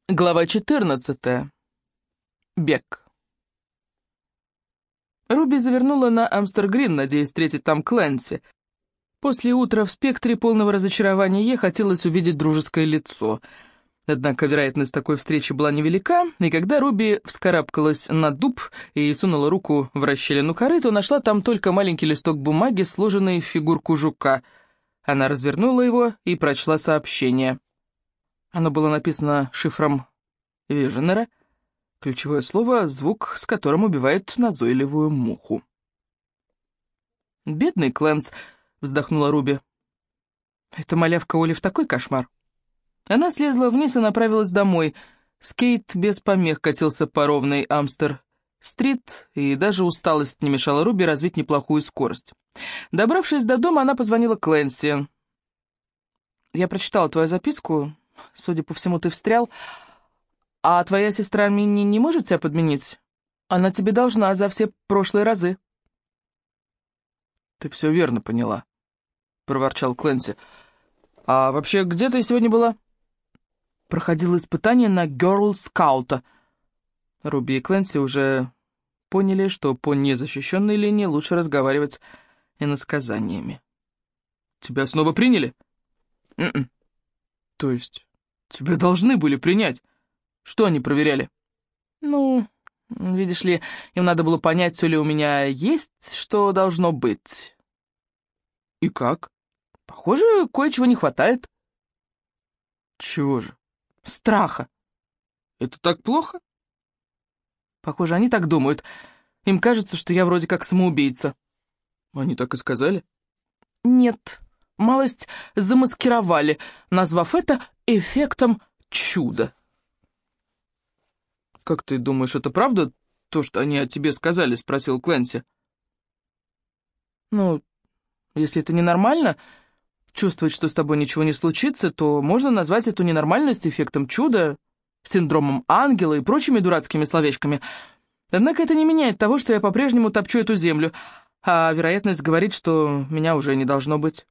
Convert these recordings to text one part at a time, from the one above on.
Глава 14. Бег. Руби завернула на Амстер-Грин, надеясь встретить там Клэнси. После утра в спектре полного разочарования ей хотелось увидеть дружеское лицо. Однако вероятность такой встречи была невелика, и когда Руби вскарабкалась на дуб и сунула руку в расщелину коры, то нашла там только маленький листок бумаги, сложенный в фигурку жука. Она развернула его и прочла сообщение. Оно было написано шифром Виженера. Ключевое слово — звук, с которым убивают назойливую муху. «Бедный Клэнс», — вздохнула Руби. «Эта малявка Олив такой кошмар». Она слезла вниз и направилась домой. Скейт без помех катился по ровной Амстер-стрит, и даже усталость не мешала Руби развить неплохую скорость. Добравшись до дома, она позвонила Клэнси. «Я прочитала твою записку. Судя по всему, ты встрял. А твоя сестра Минни не может тебя подменить? Она тебе должна за все прошлые разы». «Ты все верно поняла», — проворчал Клэнси. «А вообще, где ты сегодня была?» «Проходила испытание на Герл-скаута». Руби и Клэнси уже поняли, что по незащищенной линии лучше разговаривать иносказаниями. «Тебя снова приняли?» «М-м». «То есть, тебя должны были принять? Что они проверяли?» «Ну, видишь ли, им надо было понять, все ли у меня есть, что должно быть». «И как?» «Похоже, кое-чего не хватает». Чего же? «Страха». Это так плохо? Похоже, они так думают. Им кажется, что я вроде как самоубийца. Они так и сказали? Нет, малость замаскировали, назвав это эффектом чуда. Как ты думаешь, это правда, то, что они о тебе сказали? Спросил Клэнси. Ну, если это ненормально, чувствовать, что с тобой ничего не случится, то можно назвать эту ненормальность эффектом чуда, синдромом ангела и прочими дурацкими словечками. Однако это не меняет того, что я по-прежнему топчу эту землю, а вероятность говорит, что меня уже не должно быть.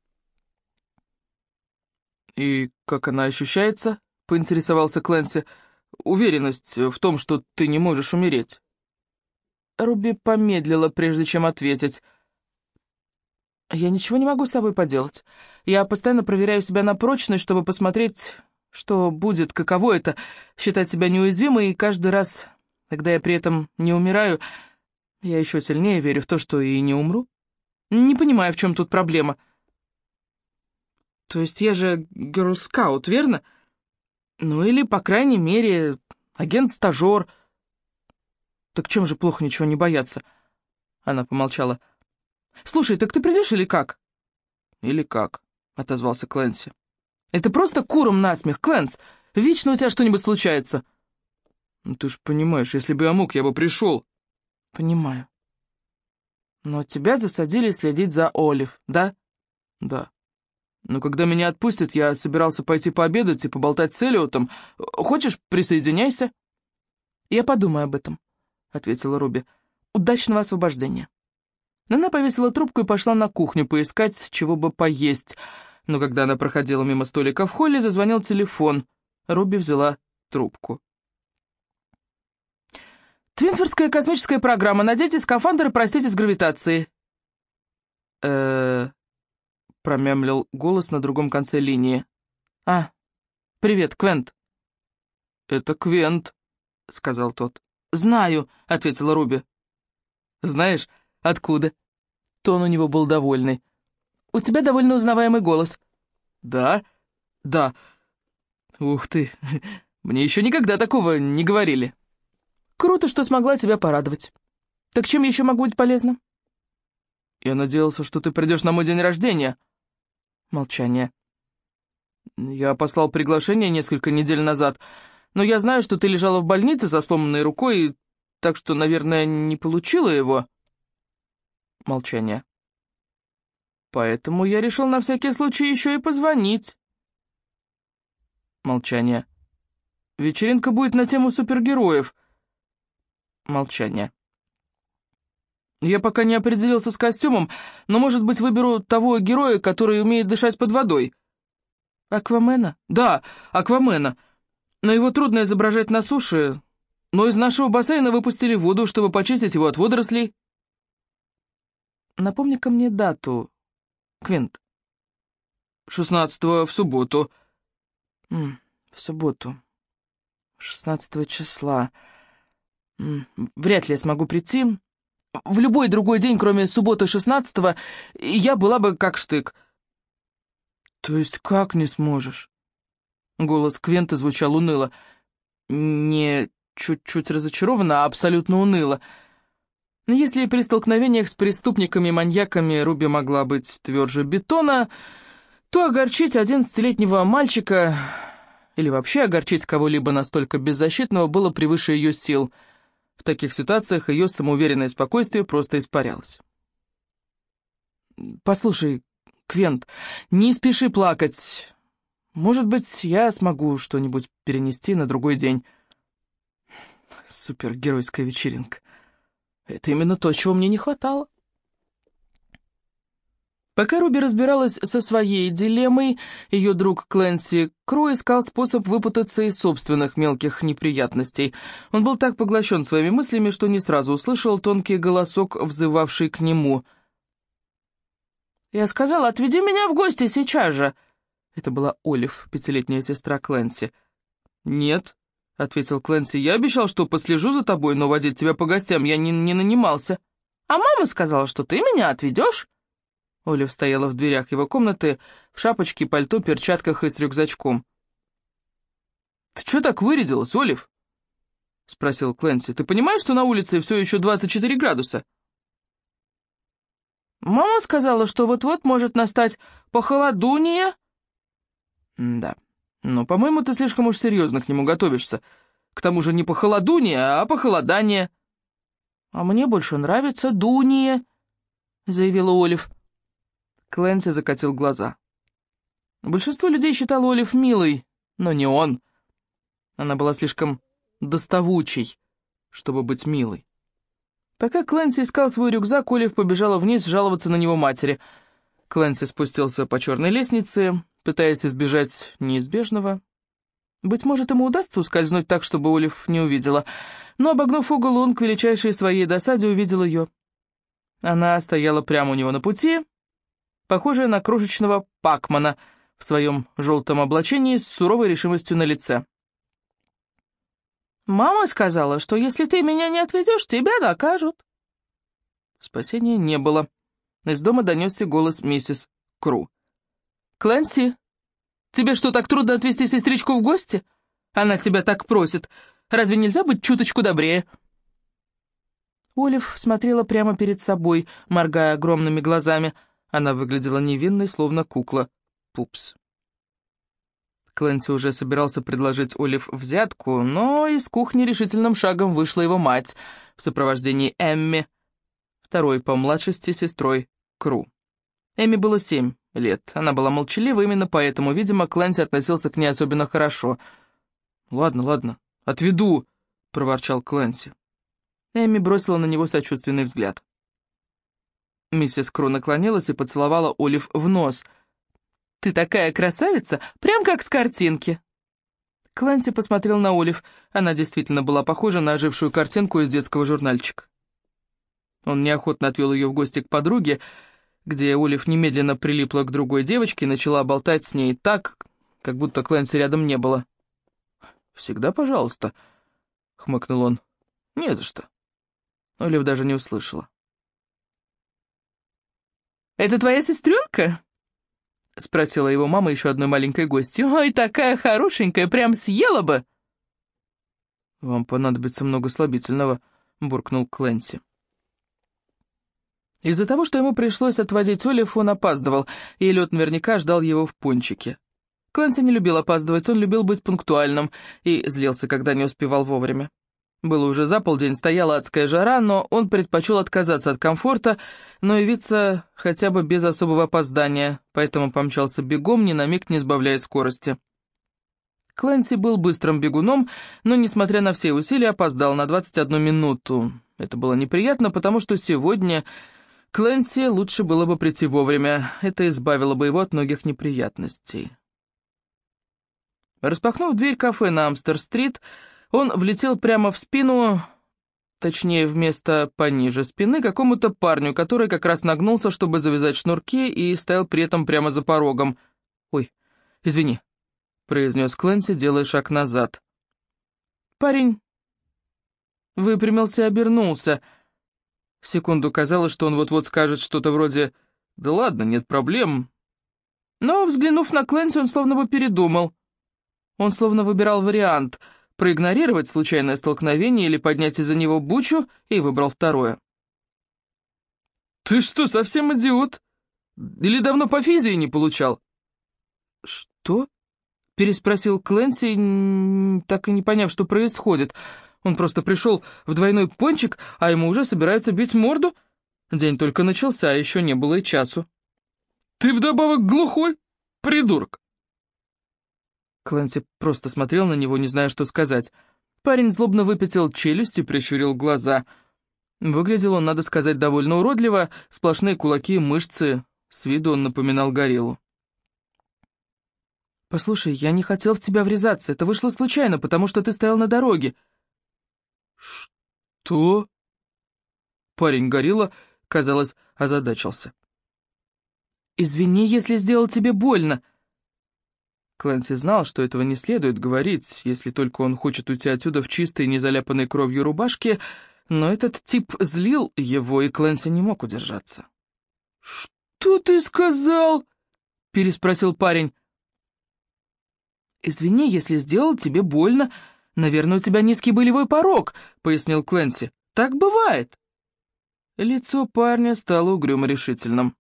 И как она ощущается? Поинтересовался Клэнси. Уверенность в том, что ты не можешь умереть. Руби помедлила, прежде чем ответить. Я ничего не могу с собой поделать. Я постоянно проверяю себя на прочность, чтобы посмотреть, что будет, каково это, считать себя неуязвимой, и каждый раз, когда я при этом не умираю, я еще сильнее верю в то, что и не умру. Не понимаю, в чем тут проблема. То есть я же герл-скаут, верно? Ну или, по крайней мере, агент-стажер. Так чем же плохо ничего не бояться? Она помолчала. «Слушай, так ты придешь или как?» Или как? Отозвался Клэнси. «Это просто куром насмех, Клэнс. Вечно у тебя что-нибудь случается». Ну ты ж понимаешь, если бы я мог, я бы пришел. «Понимаю. Но тебя засадили следить за Олив, да?» Да. Но когда меня отпустят, я собирался пойти пообедать и поболтать с Эллиотом. Хочешь, присоединяйся?» «Я подумаю об этом», — ответила Руби. «Удачного освобождения». Она повесила трубку и пошла на кухню поискать, чего бы поесть. Но когда она проходила мимо столика в холле, зазвонил телефон. Руби взяла трубку. «Твинфордская космическая программа. Наденьте скафандр и проститесь с гравитацией». Промямлил голос на другом конце линии. «А, привет, Квент». «Это Квент», — сказал тот. «Знаю», — ответила Руби. «Знаешь, откуда?» Тон у него был довольный. «У тебя довольно узнаваемый голос». «Да? Да. Ух ты, мне еще никогда такого не говорили». «Круто, что смогла тебя порадовать. Так чем я еще могу быть полезна?» «Я надеялся, что ты придешь на мой день рождения». Молчание. «Я послал приглашение несколько недель назад, но я знаю, что ты лежала в больнице со сломанной рукой, так что, наверное, не получила его». Молчание. «Поэтому я решил на всякий случай еще и позвонить». Молчание. «Вечеринка будет на тему супергероев». Молчание. «Я пока не определился с костюмом, но, может быть, выберу того героя, который умеет дышать под водой». Аквамена? «Да, Аквамена. но его трудно изображать на суше, но из нашего бассейна выпустили воду, чтобы почистить его от водорослей. Напомни-ка мне дату, Квинт. 16-го в субботу. В субботу. 16 числа. Вряд ли я смогу прийти. В любой другой день, кроме субботы 16-го, я была бы как штык. То есть как не сможешь? Голос Квента звучал уныло. Не чуть-чуть разочарованно, а абсолютно уныло. Если при столкновениях с преступниками и маньяками Руби могла быть тверже бетона, то огорчить 11-летнего мальчика или вообще огорчить кого-либо настолько беззащитного было превыше ее сил. В таких ситуациях ее самоуверенное спокойствие просто испарялось. «Послушай, Квент, не спеши плакать. Может быть, я смогу что-нибудь перенести на другой день». Супергеройская вечеринка. Это именно то, чего мне не хватало. Пока Руби разбиралась со своей дилеммой, ее друг Клэнси Кру искал способ выпутаться из собственных мелких неприятностей. Он был так поглощен своими мыслями, что не сразу услышал тонкий голосок, взывавший к нему. «Я сказала, отведи меня в гости сейчас же!» Это была Олив, 5-летняя сестра Клэнси. «Нет», — ответил Клэнси, — «я обещал, что послежу за тобой, но водить тебя по гостям я не нанимался». «А мама сказала, что ты меня отведешь?» Олив стояла в дверях его комнаты, в шапочке, пальто, перчатках и с рюкзачком. «Ты чё так вырядилась, Олив?» — спросил Клэнси. «Ты понимаешь, что на улице все еще 24 градуса?» «Мама сказала, что вот-вот может настать похолодунье». «Да, но, по-моему, ты слишком уж серьезно к нему готовишься. К тому же не похолодунье, а похолодание». «А мне больше нравится дунье», — заявила Олив. Клэнси закатил глаза. Большинство людей считало Олив милой, но не он. Она была слишком доставучей, чтобы быть милой. Пока Клэнси искал свой рюкзак, Олив побежала вниз жаловаться на него матери. Клэнси спустился по черной лестнице, пытаясь избежать неизбежного. Быть может, ему удастся ускользнуть так, чтобы Олив не увидела, но, обогнув угол, он, к величайшей своей досаде, увидел ее. Она стояла прямо у него на пути, похожая на крошечного Пакмана в своем желтом облачении с суровой решимостью на лице. «Мама сказала, что если ты меня не отведешь, тебя накажут». Спасения не было. Из дома донесся голос миссис Кру. «Клэнси, тебе что, так трудно отвезти сестричку в гости? Она тебя так просит. Разве нельзя быть чуточку добрее?» Олив смотрела прямо перед собой, моргая огромными глазами. Она выглядела невинной, словно кукла Пупс. Клэнси уже собирался предложить Олив взятку, но из кухни решительным шагом вышла его мать в сопровождении Эмми, второй по младшести сестрой Кру. Эмми было 7 лет, она была молчалива, именно поэтому, видимо, Клэнси относился к ней особенно хорошо. «Ладно, отведу», — проворчал Клэнси. Эмми бросила на него сочувственный взгляд. Миссис Кру наклонилась и поцеловала Олив в нос. «Ты такая красавица, прям как с картинки!» Клэнси посмотрел на Олив. Она действительно была похожа на ожившую картинку из детского журнальчика. Он неохотно отвел ее в гости к подруге, где Олив немедленно прилипла к другой девочке и начала болтать с ней так, как будто Клэнси рядом не было. «Всегда пожалуйста», — хмыкнул он. «Не за что». Олив даже не услышала. «Это твоя сестренка?» — спросила его мама еще одной маленькой гостью. «Ой, такая хорошенькая, прям съела бы!» «Вам понадобится много слабительного», — буркнул Клэнси. Из-за того, что ему пришлось отводить Олив, он опаздывал, и лед наверняка ждал его в пончике. Клэнси не любил опаздывать, он любил быть пунктуальным и злился, когда не успевал вовремя. Было уже за полдень, стояла адская жара, но он предпочел отказаться от комфорта, но явиться хотя бы без особого опоздания, поэтому помчался бегом, ни на миг не сбавляя скорости. Клэнси был быстрым бегуном, но, несмотря на все усилия, опоздал на 21 минуту. Это было неприятно, потому что сегодня Клэнси лучше было бы прийти вовремя, это избавило бы его от многих неприятностей. Распахнув дверь кафе на Амстер-стрит, он влетел прямо в спину, точнее, в место пониже спины, какому-то парню, который как раз нагнулся, чтобы завязать шнурки, и стоял при этом прямо за порогом. «Ой, извини», — произнес Клэнси, делая шаг назад. Парень выпрямился и обернулся. Секунду казалось, что он вот-вот скажет что-то вроде «Да ладно, нет проблем». Но, взглянув на Клэнси, он словно бы передумал. Он словно выбирал вариант — проигнорировать случайное столкновение или поднять из-за него бучу, и выбрал второе. «Ты что, совсем идиот? Или давно по физии не получал?» «Что?» — переспросил Клэнси, так и не поняв, что происходит. Он просто пришел в двойной пончик, а ему уже собираются бить морду? День только начался, а еще не было и часу. «Ты вдобавок глухой, придурок!» Клэнси просто смотрел на него, не зная, что сказать. Парень злобно выпятил челюсть и прищурил глаза. Выглядел он, надо сказать, довольно уродливо, сплошные кулаки и мышцы. С виду он напоминал гориллу. «Послушай, я не хотел в тебя врезаться. Это вышло случайно, потому что ты стоял на дороге». «Что?» Парень-горилла, казалось, озадачился. «Извини, если сделал тебе больно». Клэнси знал, что этого не следует говорить, если только он хочет уйти отсюда в чистой, не заляпанной кровью рубашке, но этот тип злил его, и Клэнси не мог удержаться. «Что ты сказал?» — переспросил парень. «Извини, если сделал тебе больно. Наверное, у тебя низкий болевой порог», — пояснил Клэнси. «Так бывает». Лицо парня стало угрюмо решительным.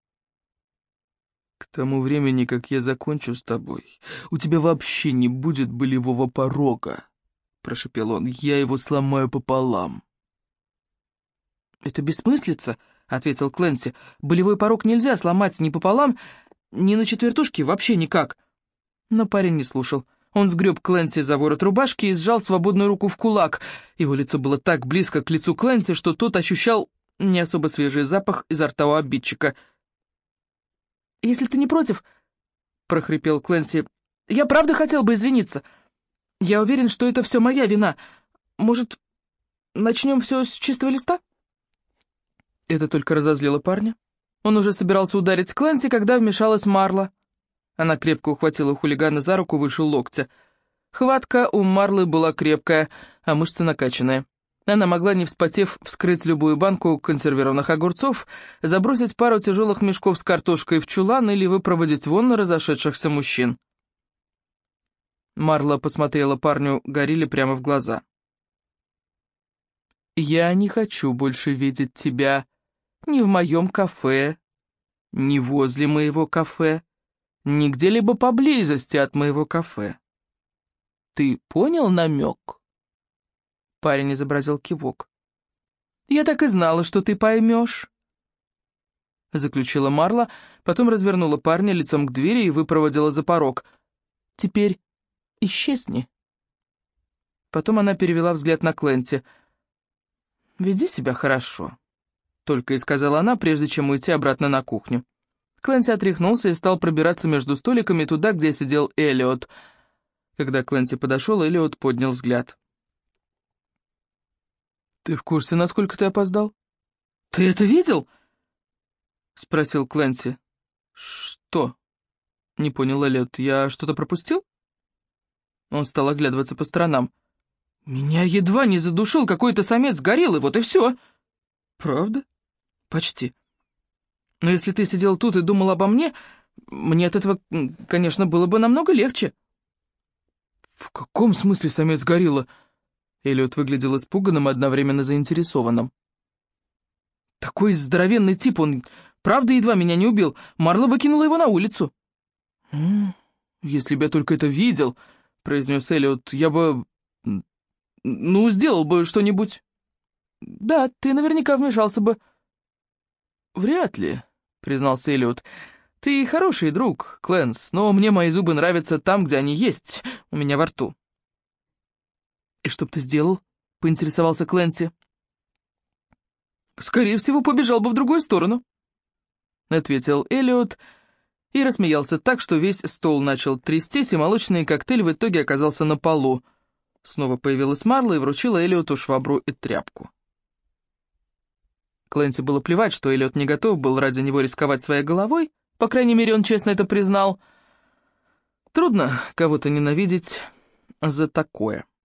«К тому времени, как я закончу с тобой, у тебя вообще не будет болевого порога», — прошепел он. «Я его сломаю пополам». «Это бессмыслица», — ответил Клэнси. «Болевой порог нельзя сломать ни пополам, ни на четвертушке, вообще никак». Но парень не слушал. Он сгреб Клэнси за ворот рубашки и сжал свободную руку в кулак. Его лицо было так близко к лицу Клэнси, что тот ощущал не особо свежий запах изо рта у обидчика. «Если ты не против», — прохрипел Клэнси, — «я правда хотел бы извиниться. Я уверен, что это все моя вина. Может, начнем все с чистого листа?» Это только разозлило парня. Он уже собирался ударить Клэнси, когда вмешалась Марла. Она крепко ухватила хулигана за руку выше локтя. Хватка у Марлы была крепкая, а мышцы накачанные. Она могла, не вспотев, вскрыть любую банку консервированных огурцов, забросить пару тяжелых мешков с картошкой в чулан или выпроводить вон разошедшихся мужчин. Марла посмотрела парню-горилле прямо в глаза. «Я не хочу больше видеть тебя ни в моем кафе, ни возле моего кафе, ни где-либо поблизости от моего кафе. Ты понял намек?» Парень изобразил кивок. «Я так и знала, что ты поймешь», — заключила Марла, потом развернула парня лицом к двери и выпроводила за порог. «Теперь исчезни». Потом она перевела взгляд на Клэнси. «Веди себя хорошо», — только и сказала она, прежде чем уйти обратно на кухню. Клэнси отряхнулся и стал пробираться между столиками туда, где сидел Эллиот. Когда Клэнси подошел, Эллиот поднял взгляд. «Ты в курсе, насколько ты опоздал?» «Ты это видел?» — спросил Клэнси. «Что?» — не понял Эллиот. «Я что-то пропустил?» Он стал оглядываться по сторонам. «Меня едва не задушил какой-то самец гориллы, вот и все». «Правда?» «Почти. Но если ты сидел тут и думал обо мне, мне от этого, конечно, было бы намного легче». «В каком смысле самец горилла?» Эллиот выглядел испуганным и одновременно заинтересованным. «Такой здоровенный тип, он правда едва меня не убил. Марла выкинула его на улицу». «Если бы я только это видел», — произнес Эллиот, — «я бы... ну, сделал бы что-нибудь». «Да, ты наверняка вмешался бы». «Вряд ли», — признался Эллиот. «Ты хороший друг, Клэнс, но мне мои зубы нравятся там, где они есть, у меня во рту». «И что б ты сделал?» — поинтересовался Клэнси. «Скорее всего, побежал бы в другую сторону», — ответил Эллиот, и рассмеялся так, что весь стол начал трястись, и молочный коктейль в итоге оказался на полу. Снова появилась Марла и вручила Эллиоту швабру и тряпку. Клэнси было плевать, что Эллиот не готов был ради него рисковать своей головой, по крайней мере, он честно это признал. Трудно кого-то ненавидеть за такое.